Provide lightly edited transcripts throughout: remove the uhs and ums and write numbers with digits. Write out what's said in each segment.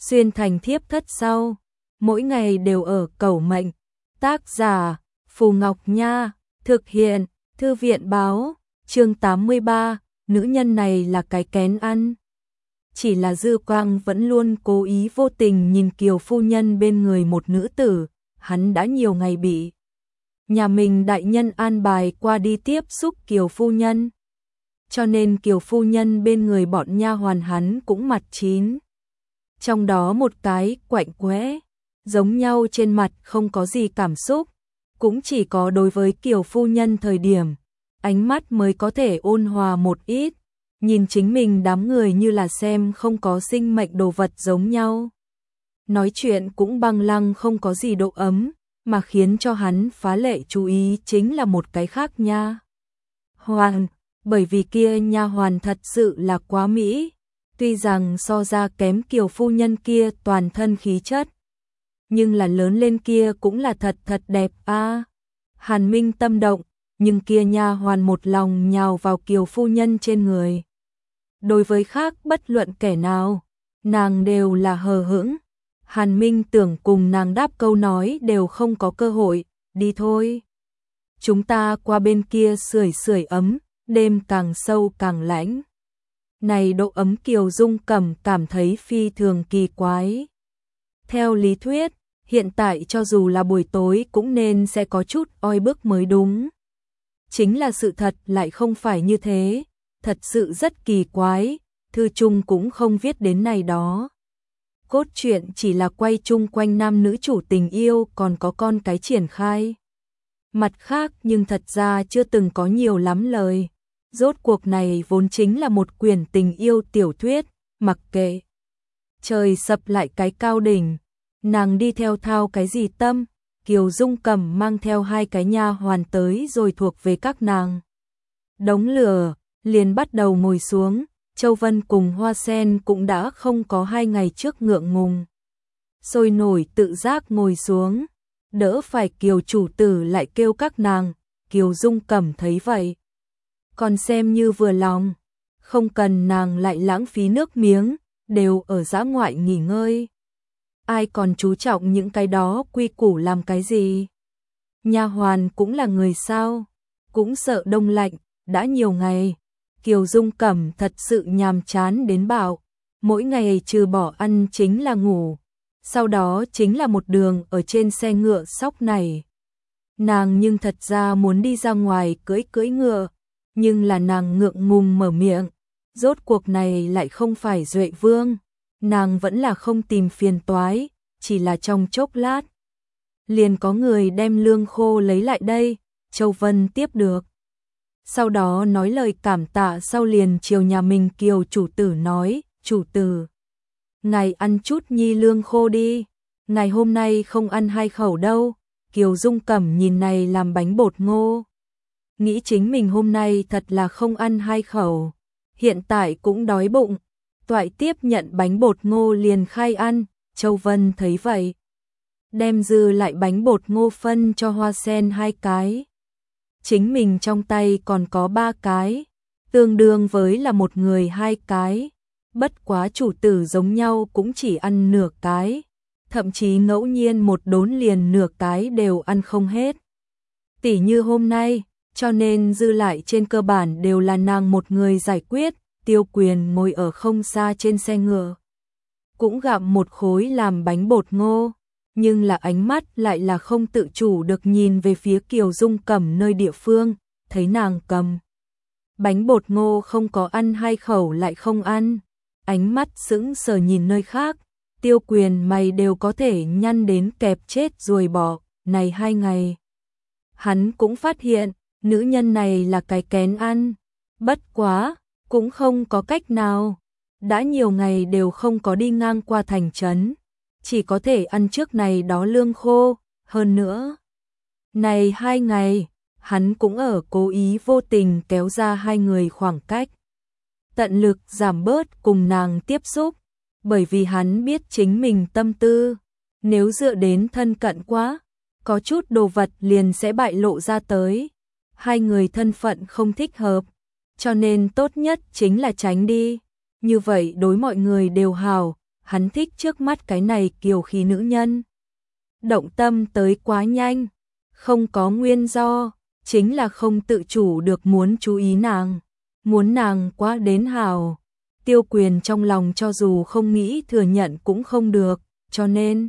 xuyên thành thiếp thất sau, mỗi ngày đều ở cẩu mệnh. Tác giả Phù Ngọc Nha, thực hiện Thư viện báo, chương 83, nữ nhân này là cái kén ăn. Chỉ là Dư Quang vẫn luôn cố ý vô tình nhìn Kiều phu nhân bên người một nữ tử, hắn đã nhiều ngày bị nhà mình đại nhân an bài qua đi tiếp xúc Kiều phu nhân. Cho nên Kiều phu nhân bên người bọn nha hoàn hắn cũng mặt chín. Trong đó một cái quạnh quẽ, giống nhau trên mặt không có gì cảm xúc, cũng chỉ có đối với Kiều phu nhân thời điểm, ánh mắt mới có thể ôn hòa một ít, nhìn chính mình đám người như là xem không có sinh mệnh đồ vật giống nhau. Nói chuyện cũng băng lăng không có gì độ ấm, mà khiến cho hắn phá lệ chú ý chính là một cái khác nha hoàn, bởi vì kia nha hoàn thật sự là quá mỹ, tuy rằng so ra kém Kiều phu nhân kia toàn thân khí chất, nhưng là lớn lên kia cũng là thật thật đẹp a. Hàn Minh tâm động, nhưng kia nha hoàn một lòng nhào vào Kiều phu nhân trên người. Đối với khác bất luận kẻ nào, nàng đều là hờ hững. Hàn Minh tưởng cùng nàng đáp câu nói đều không có cơ hội, đi thôi. Chúng ta qua bên kia sưởi sưởi ấm, đêm càng sâu càng lạnh. Này độ ấm Kiều Dung Cẩm cảm thấy phi thường kỳ quái. Theo lý thuyết, hiện tại cho dù là buổi tối cũng nên sẽ có chút oi bức mới đúng. Chính là sự thật lại không phải như thế, thật sự rất kỳ quái, thư chung cũng không viết đến này đó. Cốt truyện chỉ là quay chung quanh nam nữ chủ tình yêu còn có con cái triển khai. Mặt khác nhưng thật ra chưa từng có nhiều lắm lời. Rốt cuộc này vốn chính là một quyển tình yêu tiểu thuyết, mặc kệ. Trời sập lại cái cao đỉnh, nàng đi theo thao cái gì tâm, Kiều Dung Cẩm mang theo hai cái nha hoàn tới rồi thuộc về các nàng. Đống lửa, liền bắt đầu ngồi xuống, Châu Vân cùng Hoa Sen cũng đã không có 2 ngày trước ngượng ngùng. Sôi nổi tự giác ngồi xuống, đỡ phải Kiều chủ tử lại kêu các nàng, Kiều Dung Cẩm thấy vậy. Còn xem như vừa lòng, không cần nàng lại lãng phí nước miếng, đều ở dã ngoại nghỉ ngơi. Ai còn chú trọng những cái đó quy củ làm cái gì? Nha hoàn cũng là người sao, cũng sợ đông lạnh, đã nhiều ngày. Kiều Dung Cẩm thật sự nhàm chán đến bạo, mỗi ngày trừ bỏ ăn chính là ngủ, sau đó chính là một đường ở trên xe ngựa sóc này. Nàng nhưng thật ra muốn đi ra ngoài cưỡi ngựa, nhưng là nàng ngượng ngùng mở miệng, rốt cuộc này lại không phải Duệ Vương, nàng vẫn là không tìm phiền toái, chỉ là trong chốc lát. Liền có người đem lương khô lấy lại đây, Châu Vân tiếp được. Sau đó nói lời cảm tạ sau liền chiều nhà mình Kiều chủ tử nói, chủ tử, ngài ăn chút nhi lương khô đi, ngài hôm nay không ăn 2 khẩu đâu. Kiều Dung Cẩm nhìn này làm bánh bột ngô, nghĩ chính mình hôm nay thật là không ăn 2 khẩu, hiện tại cũng đói bụng, toại tiếp nhận bánh bột ngô liền khai ăn. Châu Vân thấy vậy, đem dư lại bánh bột ngô phân cho Hoa Sen 2 cái. Chính mình trong tay còn có 3 cái, tương đương với là một người 2 cái, bất quá chủ tử giống nhau cũng chỉ ăn nửa cái, thậm chí ngẫu nhiên một đốn liền nửa cái đều ăn không hết. Tỉ như hôm nay, cho nên dư lại trên cơ bản đều là nàng một người giải quyết. Tiêu Quyền ngồi ở không xa trên xe ngựa, cũng gặm một khối làm bánh bột ngô, nhưng là ánh mắt lại là không tự chủ được nhìn về phía Kiều Dung Cẩm nơi địa phương, thấy nàng cầm bánh bột ngô không có ăn 2 khẩu lại không ăn, ánh mắt sững sờ nhìn nơi khác. Tiêu Quyền mày đều có thể nhăn đến kẹp chết ruồi bọ. Này 2 ngày, hắn cũng phát hiện nữ nhân này là cái kén ăn, bất quá cũng không có cách nào, đã nhiều ngày đều không có đi ngang qua thành trấn, chỉ có thể ăn trước này đó lương khô. Hơn nữa, này 2 ngày, hắn cũng ở cố ý vô tình kéo ra 2 người khoảng cách, tận lực giảm bớt cùng nàng tiếp xúc, bởi vì hắn biết chính mình tâm tư, nếu dựa đến thân cận quá, có chút đồ vật liền sẽ bại lộ ra tới. 2 người thân phận không thích hợp, cho nên tốt nhất chính là tránh đi, như vậy đối mọi người đều hảo, hắn thích trước mắt cái này kiều khí nữ nhân. Động tâm tới quá nhanh, không có nguyên do, chính là không tự chủ được muốn chú ý nàng, muốn nàng quá đến hào. Tiêu Quyền trong lòng cho dù không nghĩ thừa nhận cũng không được, cho nên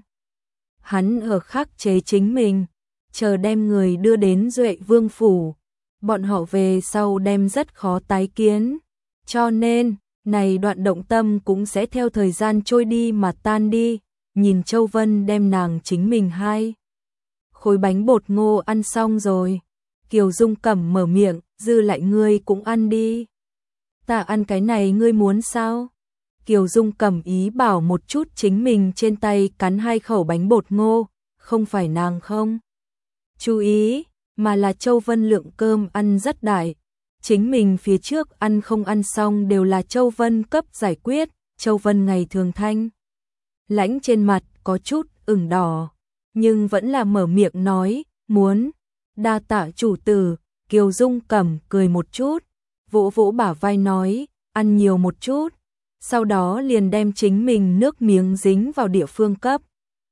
hắn ở khắc chế chính mình, chờ đem người đưa đến Duệ Vương phủ, bọn họ về sau đem rất khó tái kiến, cho nên này đoạn động tâm cũng sẽ theo thời gian trôi đi mà tan đi. Nhìn Châu Vân đem nàng chính mình 2 khối bánh bột ngô ăn xong rồi, Kiều Dung Cẩm mở miệng, dư lại ngươi cũng ăn đi. Ta ăn cái này ngươi muốn sao? Kiều Dung Cẩm ý bảo một chút chính mình trên tay cắn 2 khẩu bánh bột ngô, không phải nàng không chú ý, mà là Châu Vân lượng cơm ăn rất đại. Chính mình phía trước ăn không ăn xong đều là Châu Vân cấp giải quyết, Châu Vân ngày thường thanh lãnh trên mặt có chút ửng đỏ, nhưng vẫn là mở miệng nói, muốn. Đa tạ chủ tử. Kiều Dung Cẩm cười một chút, vỗ vỗ bả vai nói, ăn nhiều một chút, sau đó liền đem chính mình nước miếng dính vào địa phương cấp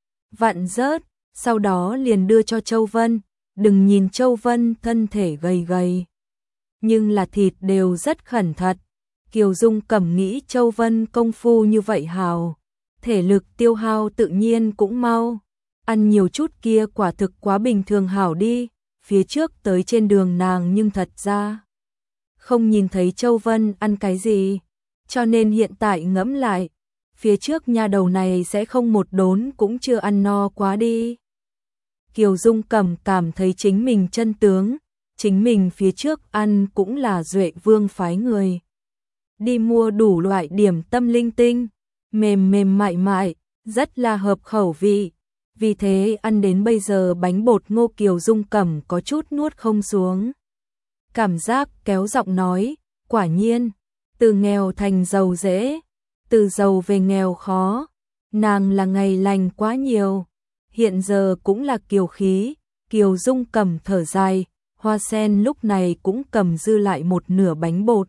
vặn rớt, sau đó liền đưa cho Châu Vân. Đừng nhìn Châu Vân thân thể gầy gầy, nhưng là thịt đều rất khẩn thật. Kiều Dung Cẩm nghĩ Châu Vân công phu như vậy hào, thể lực tiêu hao tự nhiên cũng mau, ăn nhiều chút kia quả thực quá bình thường hảo đi. Phía trước tới trên đường nàng nhưng thật ra không nhìn thấy Châu Vân ăn cái gì, cho nên hiện tại ngẫm lại, phía trước nha đầu này sẽ không một đốn cũng chưa ăn no quá đi. Kiều Dung Cẩm cảm thấy chính mình chân tướng, chính mình phía trước ăn cũng là Duệ Vương phái người đi mua đủ loại điểm tâm linh tinh, mềm mềm mại mại, rất là hợp khẩu vị. Vì thế ăn đến bây giờ bánh bột ngô Kiều Dung Cẩm có chút nuốt không xuống. Cảm giác kéo giọng nói, quả nhiên, từ nghèo thành giàu dễ, từ giàu về nghèo khó, nàng là ngày lành quá nhiều, hiện giờ cũng là kiều khí. Kiều Dung Cẩm thở dài, Hoa Sen lúc này cũng cầm dư lại một nửa bánh bột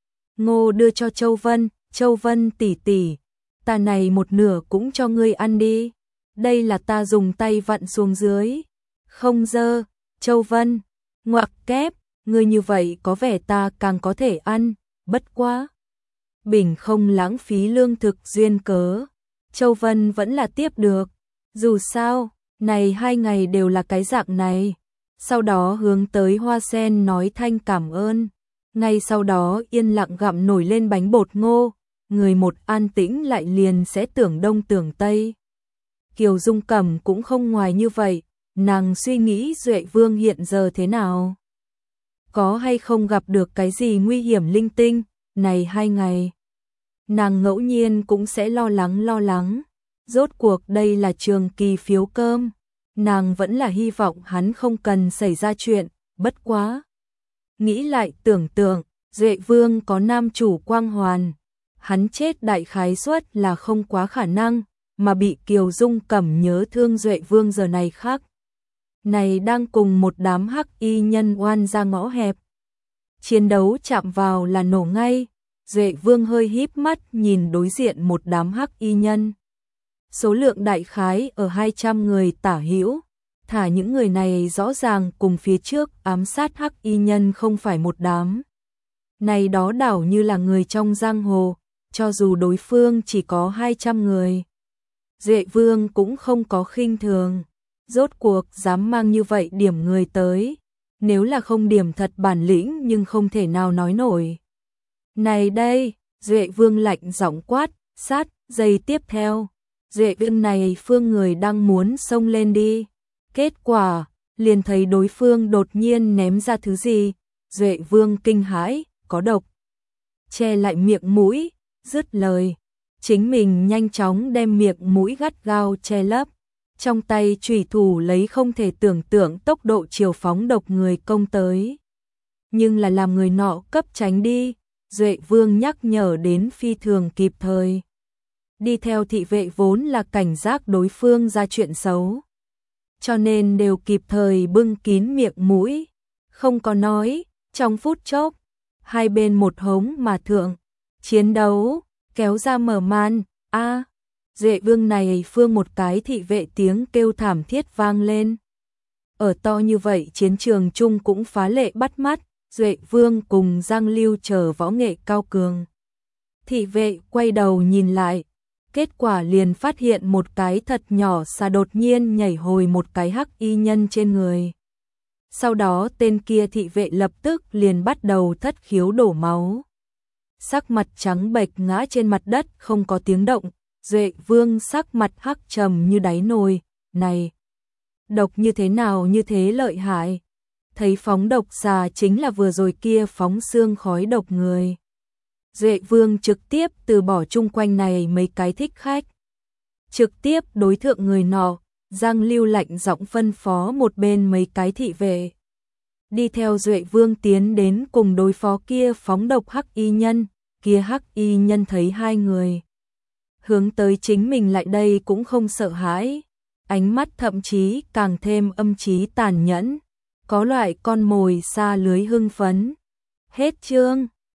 ngô đưa cho Châu Vân. Châu Vân tỷ tỷ, ta này một nửa cũng cho ngươi ăn đi, đây là ta dùng tay vặn xuống dưới, không dơ. Châu Vân, ngoặc kép, ngươi như vậy có vẻ ta càng có thể ăn, bất quá bình không lãng phí lương thực duyên cớ. Châu Vân vẫn là tiếp được, dù sao, này 2 ngày đều là cái dạng này. Sau đó hướng tới Hoa Sen nói thanh cảm ơn, ngay sau đó yên lặng gặm nổi lên bánh bột ngô, người một an tĩnh lại liền sẽ tưởng đông tưởng tây. Kiều Dung Cẩm cũng không ngoài như vậy, nàng suy nghĩ Duệ Vương hiện giờ thế nào, có hay không gặp được cái gì nguy hiểm linh tinh. Này 2 ngày, nàng ngẫu nhiên cũng sẽ lo lắng. Rốt cuộc đây là trường kỳ phiếu cơm, nàng vẫn là hy vọng hắn không cần xảy ra chuyện, bất quá. Nghĩ lại tưởng tượng, Duệ Vương có nam chủ quang hoàn, hắn chết đại khái suất là không quá khả năng, mà bị Kiều Dung Cẩm nhớ thương Duệ Vương giờ này khác này đang cùng một đám hắc y nhân oan ra ngõ hẹp. Chiến đấu chạm vào là nổ ngay, Duệ Vương hơi híp mắt nhìn đối diện một đám hắc y nhân. Số lượng đại khái ở 200 người tả hữu, thả những người này rõ ràng cùng phía trước ám sát hắc y nhân không phải một đám. Này đó đảo như là người trong giang hồ, cho dù đối phương chỉ có 200 người. Duệ Vương cũng không có khinh thường, rốt cuộc dám mang như vậy điểm người tới, nếu là không điểm thật bản lĩnh nhưng không thể nào nói nổi. Này đây, Duệ Vương lạnh giọng quát, sát. Giây tiếp theo, Duệ Vương này phương người đang muốn xông lên đi, kết quả liền thấy đối phương đột nhiên ném ra thứ gì. Duệ Vương kinh hãi, có độc. Che lại miệng mũi, dứt lời, chính mình nhanh chóng đem miệng mũi gắt gao che lấp, trong tay chủy thủ lấy không thể tưởng tượng tốc độ chiều phóng độc người công tới. Nhưng là làm người nọ cấp tránh đi, Duệ Vương nhắc nhở đến phi thường kịp thời. Đi theo thị vệ vốn là cảnh giác đối phương ra chuyện xấu, cho nên đều kịp thời bưng kín miệng mũi, không có nói. Trong phút chốc, hai bên một hống mà thượng, chiến đấu kéo ra mở màn. Duệ Vương này phương một cái thị vệ tiếng kêu thảm thiết vang lên. Ở to như vậy chiến trường chung cũng phá lệ bắt mắt, Duệ Vương cùng Giang Lưu chờ võ nghệ cao cường. Thị vệ quay đầu nhìn lại, kết quả liền phát hiện một cái thật nhỏ xà đột nhiên nhảy hồi một cái hắc y nhân trên người. Sau đó tên kia thị vệ lập tức liền bắt đầu thất khiếu đổ máu. Sắc mặt trắng bệch ngã trên mặt đất không có tiếng động, Duệ Vương sắc mặt hắc trầm như đáy nồi, này, độc như thế nào như thế lợi hại. Thấy phóng độc xà chính là vừa rồi kia phóng xương khói độc người. Duệ Vương trực tiếp từ bỏ chung quanh này mấy cái thích khách. Trực tiếp đối thượng người nọ, Giang Lưu lạnh giọng phân phó một bên mấy cái thị vệ. Đi theo Duệ Vương tiến đến cùng đối phó kia phóng độc hắc y nhân, kia hắc y nhân thấy hai người hướng tới chính mình lại đây cũng không sợ hãi, ánh mắt thậm chí càng thêm âm trí tàn nhẫn, có loại con mồi xa lưới hưng phấn. Hết chương.